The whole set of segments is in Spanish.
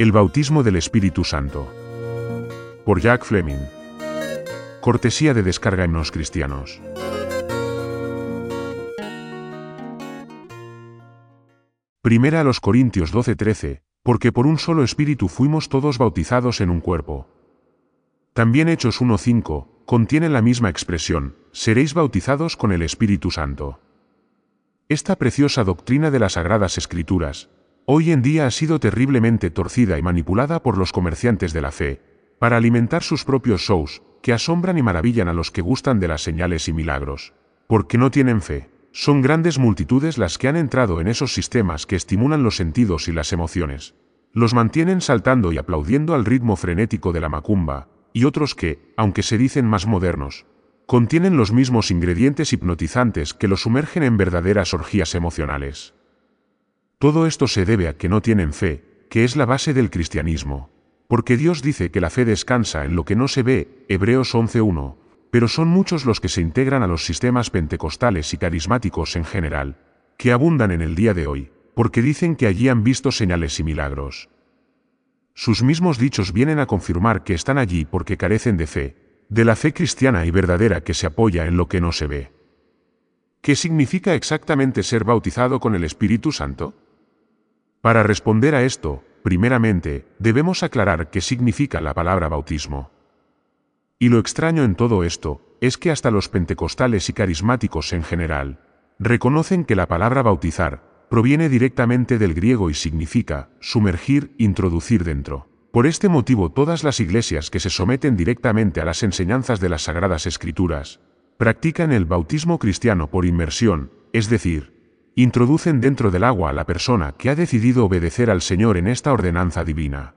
El bautismo del Espíritu Santo. Por Jack Fleming. Cortesía de Descarga Himnos Cristianos. Primera a los Corintios 12:13, porque por un solo Espíritu fuimos todos bautizados en un cuerpo. También Hechos 1:5, contiene la misma expresión, seréis bautizados con el Espíritu Santo. Esta preciosa doctrina de las Sagradas Escrituras, hoy en día ha sido terriblemente torcida y manipulada por los comerciantes de la fe, para alimentar sus propios shows, que asombran y maravillan a los que gustan de las señales y milagros. Porque no tienen fe. Son grandes multitudes las que han entrado en esos sistemas que estimulan los sentidos y las emociones. Los mantienen saltando y aplaudiendo al ritmo frenético de la macumba, y otros que, aunque se dicen más modernos, contienen los mismos ingredientes hipnotizantes que los sumergen en verdaderas orgías emocionales. Todo esto se debe a que no tienen fe, que es la base del cristianismo. Porque Dios dice que la fe descansa en lo que no se ve, Hebreos 11:1, pero son muchos los que se integran a los sistemas pentecostales y carismáticos en general, que abundan en el día de hoy, porque dicen que allí han visto señales y milagros. Sus mismos dichos vienen a confirmar que están allí porque carecen de fe, de la fe cristiana y verdadera que se apoya en lo que no se ve. ¿Qué significa exactamente ser bautizado con el Espíritu Santo? Para responder a esto, primeramente, debemos aclarar qué significa la palabra bautismo. Y lo extraño en todo esto, es que hasta los pentecostales y carismáticos en general, reconocen que la palabra bautizar proviene directamente del griego y significa sumergir, introducir dentro. Por este motivo todas las iglesias que se someten directamente a las enseñanzas de las Sagradas Escrituras, practican el bautismo cristiano por inmersión, es decir, introducen dentro del agua a la persona que ha decidido obedecer al Señor en esta ordenanza divina.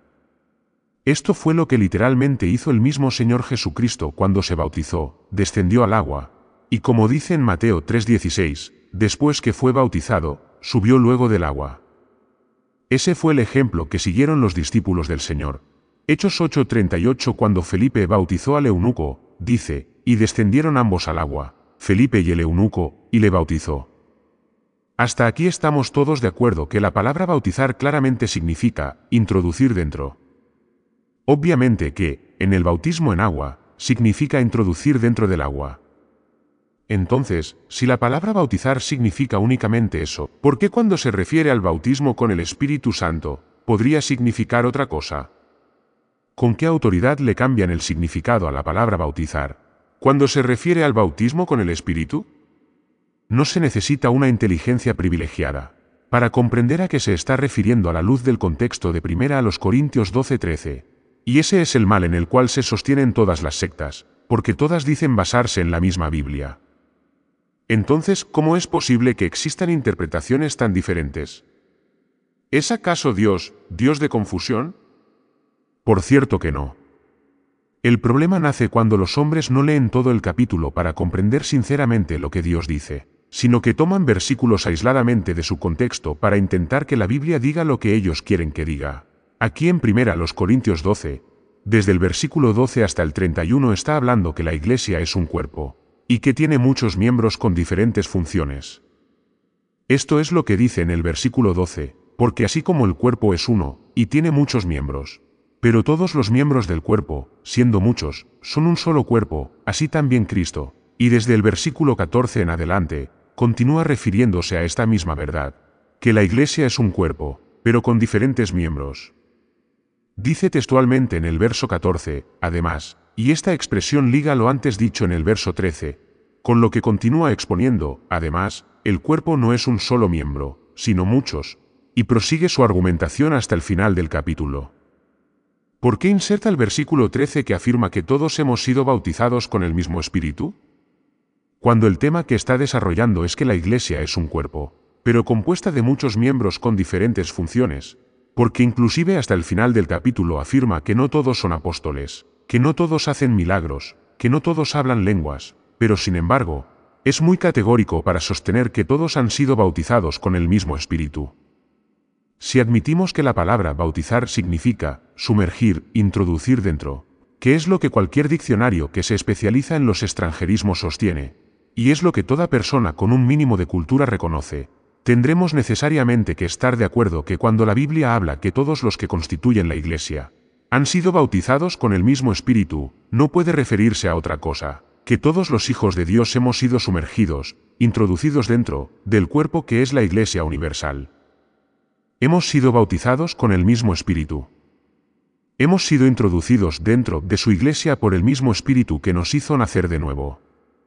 Esto fue lo que literalmente hizo el mismo Señor Jesucristo cuando se bautizó, descendió al agua, y como dice en Mateo 3:16, después que fue bautizado, subió luego del agua. Ese fue el ejemplo que siguieron los discípulos del Señor. Hechos 8:38 cuando Felipe bautizó al eunuco, dice, y descendieron ambos al agua, Felipe y el eunuco, y le bautizó. Hasta aquí estamos todos de acuerdo que la palabra bautizar claramente significa introducir dentro. Obviamente que, en el bautismo en agua, significa introducir dentro del agua. Entonces, si la palabra bautizar significa únicamente eso, ¿por qué cuando se refiere al bautismo con el Espíritu Santo, podría significar otra cosa? ¿Con qué autoridad le cambian el significado a la palabra bautizar, cuando se refiere al bautismo con el Espíritu? No se necesita una inteligencia privilegiada para comprender a qué se está refiriendo a la luz del contexto de Primera a los Corintios 12:13. Y ese es el mal en el cual se sostienen todas las sectas, porque todas dicen basarse en la misma Biblia. Entonces, ¿cómo es posible que existan interpretaciones tan diferentes? ¿Es acaso Dios de confusión? Por cierto que no. El problema nace cuando los hombres no leen todo el capítulo para comprender sinceramente lo que Dios dice, sino que toman versículos aisladamente de su contexto para intentar que la Biblia diga lo que ellos quieren que diga. Aquí en Primera los Corintios 12, desde el versículo 12 hasta el 31 está hablando que la iglesia es un cuerpo, y que tiene muchos miembros con diferentes funciones. Esto es lo que dice en el versículo 12, porque así como el cuerpo es uno, y tiene muchos miembros, pero todos los miembros del cuerpo, siendo muchos, son un solo cuerpo, así también Cristo, y desde el versículo 14 en adelante, continúa refiriéndose a esta misma verdad, que la iglesia es un cuerpo, pero con diferentes miembros. Dice textualmente en el verso 14, además, y esta expresión liga lo antes dicho en el verso 13, con lo que continúa exponiendo, además, el cuerpo no es un solo miembro, sino muchos, y prosigue su argumentación hasta el final del capítulo. ¿Por qué inserta el versículo 13 que afirma que todos hemos sido bautizados con el mismo Espíritu? Cuando el tema que está desarrollando es que la iglesia es un cuerpo, pero compuesta de muchos miembros con diferentes funciones, porque inclusive hasta el final del capítulo afirma que no todos son apóstoles, que no todos hacen milagros, que no todos hablan lenguas, pero sin embargo, es muy categórico para sostener que todos han sido bautizados con el mismo Espíritu. Si admitimos que la palabra bautizar significa sumergir, introducir dentro, que es lo que cualquier diccionario que se especializa en los extranjerismos sostiene, y es lo que toda persona con un mínimo de cultura reconoce, tendremos necesariamente que estar de acuerdo que cuando la Biblia habla que todos los que constituyen la Iglesia han sido bautizados con el mismo Espíritu, no puede referirse a otra cosa, que todos los hijos de Dios hemos sido sumergidos, introducidos dentro del cuerpo que es la Iglesia universal. Hemos sido bautizados con el mismo Espíritu. Hemos sido introducidos dentro de su Iglesia por el mismo Espíritu que nos hizo nacer de nuevo.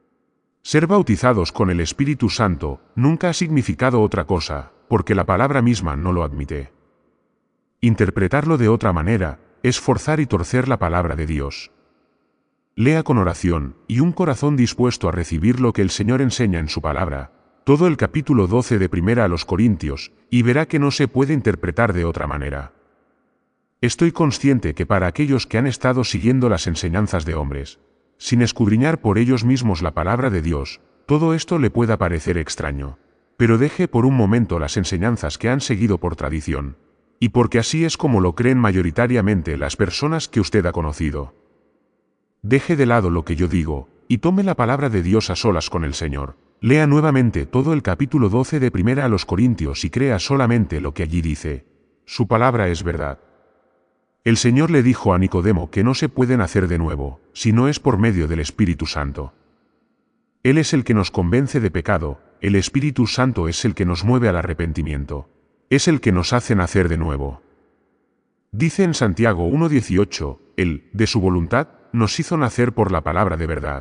Ser bautizados con el Espíritu Santo nunca ha significado otra cosa, porque la palabra misma no lo admite. Interpretarlo de otra manera es forzar y torcer la palabra de Dios. Lea con oración y un corazón dispuesto a recibir lo que el Señor enseña en su palabra, todo el capítulo 12 de Primera a los Corintios, y verá que no se puede interpretar de otra manera. Estoy consciente que para aquellos que han estado siguiendo las enseñanzas de hombres, sin escudriñar por ellos mismos la palabra de Dios, todo esto le pueda parecer extraño. Pero deje por un momento las enseñanzas que han seguido por tradición, y porque así es como lo creen mayoritariamente las personas que usted ha conocido. Deje de lado lo que yo digo, y tome la palabra de Dios a solas con el Señor. Lea nuevamente todo el capítulo 12 de Primera a los Corintios y crea solamente lo que allí dice. Su palabra es verdad. El Señor le dijo a Nicodemo que no se puede nacer de nuevo, si no es por medio del Espíritu Santo. Él es el que nos convence de pecado, el Espíritu Santo es el que nos mueve al arrepentimiento. Es el que nos hace nacer de nuevo. Dice en Santiago 1:18, Él, de su voluntad, nos hizo nacer por la palabra de verdad.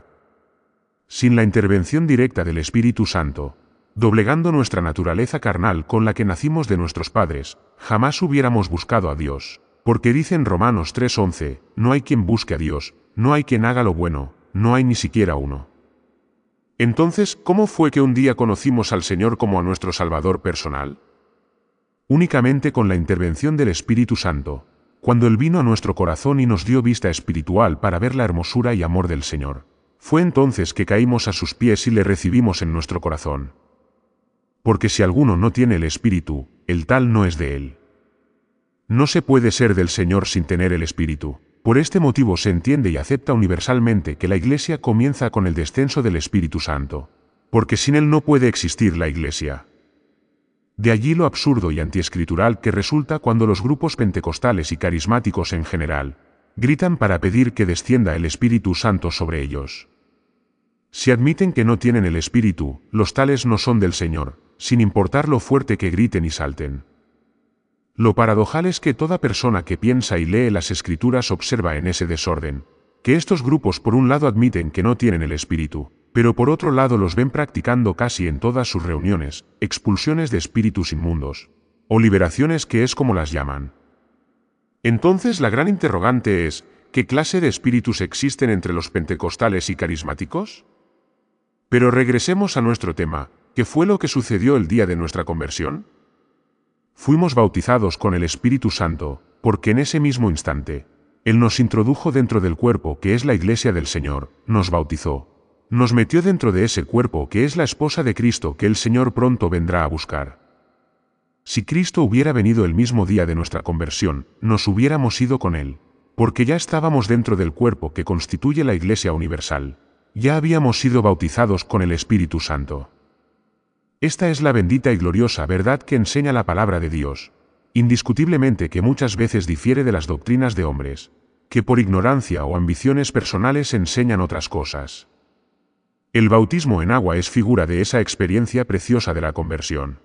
Sin la intervención directa del Espíritu Santo, doblegando nuestra naturaleza carnal con la que nacimos de nuestros padres, jamás hubiéramos buscado a Dios. Porque dice en Romanos 3:11, no hay quien busque a Dios, no hay quien haga lo bueno, no hay ni siquiera uno. Entonces, ¿cómo fue que un día conocimos al Señor como a nuestro Salvador personal? Únicamente con la intervención del Espíritu Santo, cuando Él vino a nuestro corazón y nos dio vista espiritual para ver la hermosura y amor del Señor. Fue entonces que caímos a sus pies y le recibimos en nuestro corazón. Porque si alguno no tiene el Espíritu, el tal no es de Él. No se puede ser del Señor sin tener el Espíritu. Por este motivo se entiende y acepta universalmente que la Iglesia comienza con el descenso del Espíritu Santo. Porque sin Él no puede existir la Iglesia. De allí lo absurdo y antiescritural que resulta cuando los grupos pentecostales y carismáticos en general gritan para pedir que descienda el Espíritu Santo sobre ellos. Si admiten que no tienen el Espíritu, los tales no son del Señor, sin importar lo fuerte que griten y salten. Lo paradojal es que toda persona que piensa y lee las Escrituras observa en ese desorden, que estos grupos por un lado admiten que no tienen el Espíritu, pero por otro lado los ven practicando casi en todas sus reuniones, expulsiones de espíritus inmundos, o liberaciones que es como las llaman. Entonces la gran interrogante es, ¿qué clase de espíritus existen entre los pentecostales y carismáticos? Pero regresemos a nuestro tema, ¿qué fue lo que sucedió el día de nuestra conversión? Fuimos bautizados con el Espíritu Santo, porque en ese mismo instante, Él nos introdujo dentro del cuerpo que es la Iglesia del Señor, nos bautizó. Nos metió dentro de ese cuerpo que es la esposa de Cristo que el Señor pronto vendrá a buscar. Si Cristo hubiera venido el mismo día de nuestra conversión, nos hubiéramos ido con Él, porque ya estábamos dentro del cuerpo que constituye la Iglesia universal. Ya habíamos sido bautizados con el Espíritu Santo. Esta es la bendita y gloriosa verdad que enseña la palabra de Dios, indiscutiblemente que muchas veces difiere de las doctrinas de hombres, que por ignorancia o ambiciones personales enseñan otras cosas. El bautismo en agua es figura de esa experiencia preciosa de la conversión.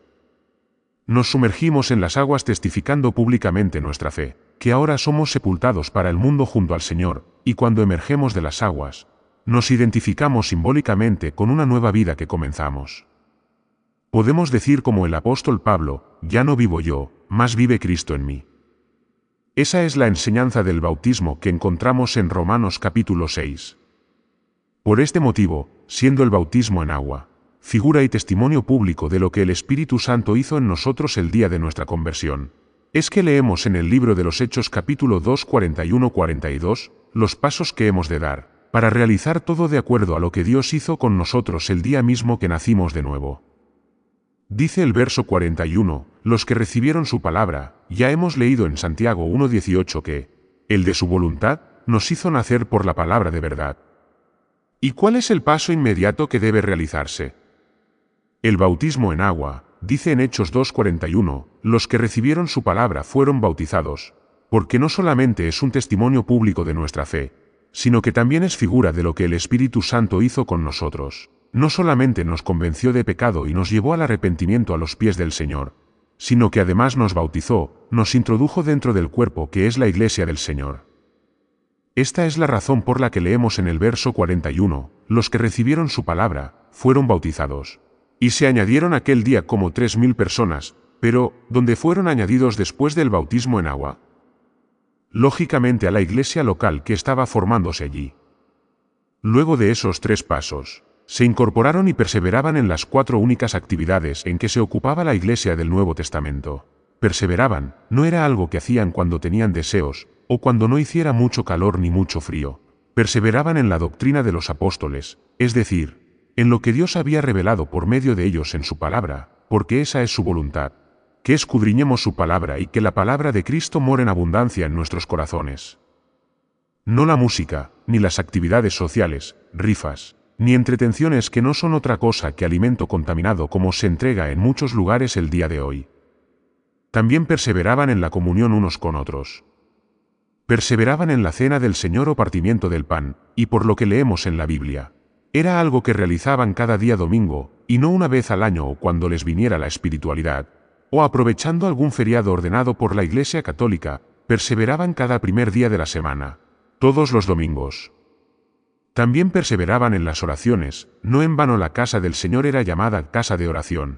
Nos sumergimos en las aguas testificando públicamente nuestra fe, que ahora somos sepultados para el mundo junto al Señor, y cuando emergemos de las aguas, nos identificamos simbólicamente con una nueva vida que comenzamos. Podemos decir como el apóstol Pablo, ya no vivo yo, mas vive Cristo en mí. Esa es la enseñanza del bautismo que encontramos en Romanos capítulo 6. Por este motivo, siendo el bautismo en agua, figura y testimonio público de lo que el Espíritu Santo hizo en nosotros el día de nuestra conversión, es que leemos en el libro de los Hechos capítulo 2 41-42, los pasos que hemos de dar, para realizar todo de acuerdo a lo que Dios hizo con nosotros el día mismo que nacimos de nuevo. Dice el verso 41, los que recibieron su palabra, ya hemos leído en Santiago 1:18 que, el de su voluntad, nos hizo nacer por la palabra de verdad. ¿Y cuál es el paso inmediato que debe realizarse? El bautismo en agua, dice en Hechos 2:41, los que recibieron su palabra fueron bautizados, porque no solamente es un testimonio público de nuestra fe, sino que también es figura de lo que el Espíritu Santo hizo con nosotros. No solamente nos convenció de pecado y nos llevó al arrepentimiento a los pies del Señor, sino que además nos bautizó, nos introdujo dentro del cuerpo que es la iglesia del Señor. Esta es la razón por la que leemos en el verso 41, los que recibieron su palabra, fueron bautizados. Y se añadieron aquel día como 3.000 personas, pero, ¿dónde fueron añadidos después del bautismo en agua? Lógicamente a la iglesia local que estaba formándose allí. Luego de esos 3 pasos, se incorporaron y perseveraban en las 4 únicas actividades en que se ocupaba la iglesia del Nuevo Testamento. Perseveraban, no era algo que hacían cuando tenían deseos, o cuando no hiciera mucho calor ni mucho frío. Perseveraban en la doctrina de los apóstoles, es decir, en lo que Dios había revelado por medio de ellos en su palabra, porque esa es su voluntad, que escudriñemos su palabra y que la palabra de Cristo more en abundancia en nuestros corazones. No la música, ni las actividades sociales, rifas, ni entretenciones que no son otra cosa que alimento contaminado como se entrega en muchos lugares el día de hoy. También perseveraban en la comunión unos con otros. Perseveraban en la cena del Señor o partimiento del pan, y por lo que leemos en la Biblia, era algo que realizaban cada día domingo, y no una vez al año o cuando les viniera la espiritualidad, o aprovechando algún feriado ordenado por la Iglesia Católica, perseveraban cada primer día de la semana, todos los domingos. También perseveraban en las oraciones, no en vano la casa del Señor era llamada casa de oración.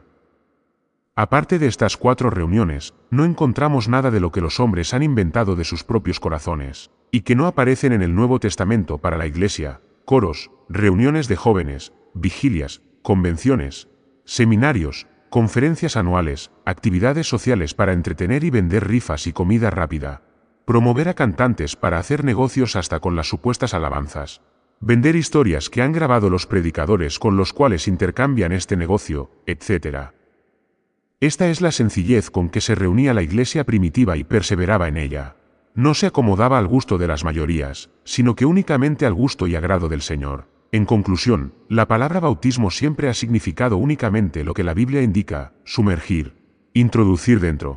Aparte de estas 4 reuniones, no encontramos nada de lo que los hombres han inventado de sus propios corazones, y que no aparecen en el Nuevo Testamento para la Iglesia: coros, reuniones de jóvenes, vigilias, convenciones, seminarios, conferencias anuales, actividades sociales para entretener y vender rifas y comida rápida, promover a cantantes para hacer negocios hasta con las supuestas alabanzas, vender historias que han grabado los predicadores con los cuales intercambian este negocio, etc. Esta es la sencillez con que se reunía la iglesia primitiva y perseveraba en ella. No se acomodaba al gusto de las mayorías, sino que únicamente al gusto y agrado del Señor. En conclusión, la palabra bautismo siempre ha significado únicamente lo que la Biblia indica: sumergir, introducir dentro.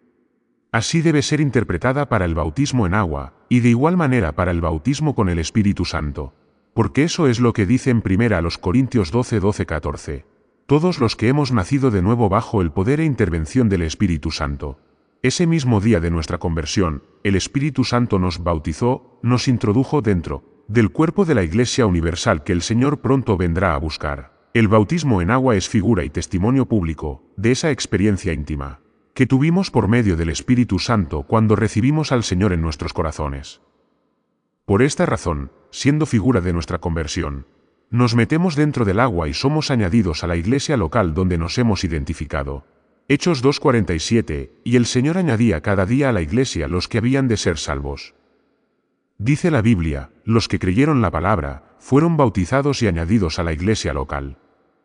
Así debe ser interpretada para el bautismo en agua, y de igual manera para el bautismo con el Espíritu Santo. Porque eso es lo que dice en 1 Corintios 12:14. Todos los que hemos nacido de nuevo bajo el poder e intervención del Espíritu Santo. Ese mismo día de nuestra conversión, el Espíritu Santo nos bautizó, nos introdujo dentro del cuerpo de la Iglesia Universal que el Señor pronto vendrá a buscar. El bautismo en agua es figura y testimonio público de esa experiencia íntima que tuvimos por medio del Espíritu Santo cuando recibimos al Señor en nuestros corazones. Por esta razón, siendo figura de nuestra conversión, nos metemos dentro del agua y somos añadidos a la iglesia local donde nos hemos identificado. Hechos 2:47, y el Señor añadía cada día a la iglesia los que habían de ser salvos. Dice la Biblia, los que creyeron la palabra, fueron bautizados y añadidos a la iglesia local.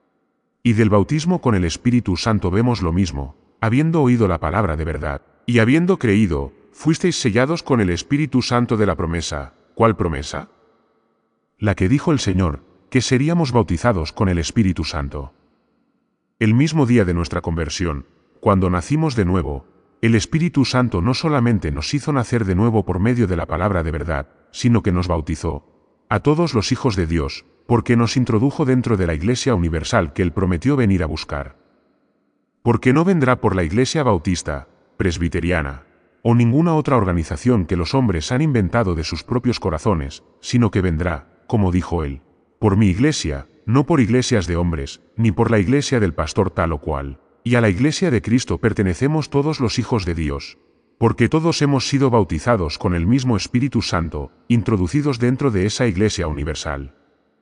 Y del bautismo con el Espíritu Santo vemos lo mismo: habiendo oído la palabra de verdad, y habiendo creído, fuisteis sellados con el Espíritu Santo de la promesa. ¿Cuál promesa? La que dijo el Señor, que seríamos bautizados con el Espíritu Santo. El mismo día de nuestra conversión, cuando nacimos de nuevo, el Espíritu Santo no solamente nos hizo nacer de nuevo por medio de la palabra de verdad, sino que nos bautizó, a todos los hijos de Dios, porque nos introdujo dentro de la Iglesia Universal que Él prometió venir a buscar. Porque no vendrá por la Iglesia Bautista, Presbiteriana, o ninguna otra organización que los hombres han inventado de sus propios corazones, sino que vendrá, como dijo Él, por mi iglesia, no por iglesias de hombres, ni por la iglesia del pastor tal o cual. Y a la iglesia de Cristo pertenecemos todos los hijos de Dios, porque todos hemos sido bautizados con el mismo Espíritu Santo, introducidos dentro de esa iglesia universal.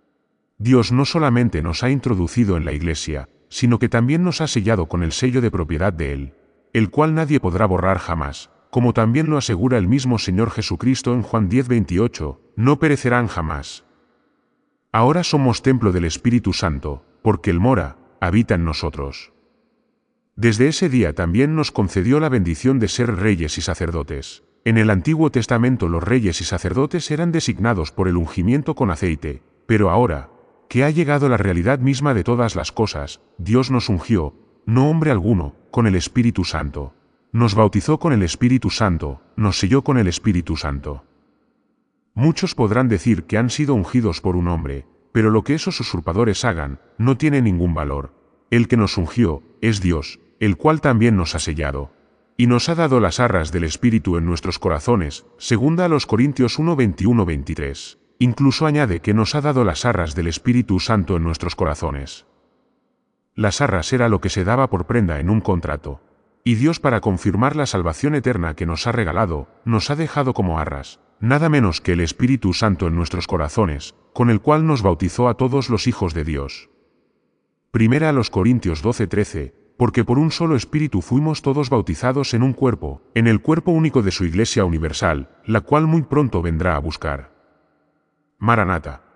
Dios no solamente nos ha introducido en la iglesia, sino que también nos ha sellado con el sello de propiedad de Él, el cual nadie podrá borrar jamás, como también lo asegura el mismo Señor Jesucristo en Juan 10:28, no perecerán jamás. Ahora somos templo del Espíritu Santo, porque Él mora, habita en nosotros. Desde ese día también nos concedió la bendición de ser reyes y sacerdotes. En el Antiguo Testamento los reyes y sacerdotes eran designados por el ungimiento con aceite, pero ahora, que ha llegado la realidad misma de todas las cosas, Dios nos ungió, no hombre alguno, con el Espíritu Santo. Nos bautizó con el Espíritu Santo, nos selló con el Espíritu Santo. Muchos podrán decir que han sido ungidos por un hombre, pero lo que esos usurpadores hagan, no tiene ningún valor. El que nos ungió, es Dios, el cual también nos ha sellado. Y nos ha dado las arras del Espíritu en nuestros corazones, segunda a los Corintios 1, 21-23. Incluso añade que nos ha dado las arras del Espíritu Santo en nuestros corazones. Las arras era lo que se daba por prenda en un contrato. Y Dios, para confirmar la salvación eterna que nos ha regalado, nos ha dejado como arras, nada menos que el Espíritu Santo en nuestros corazones, con el cual nos bautizó a todos los hijos de Dios. Primera a los Corintios 12:13, porque por un solo Espíritu fuimos todos bautizados en un cuerpo, en el cuerpo único de su Iglesia universal, la cual muy pronto vendrá a buscar. Maranata.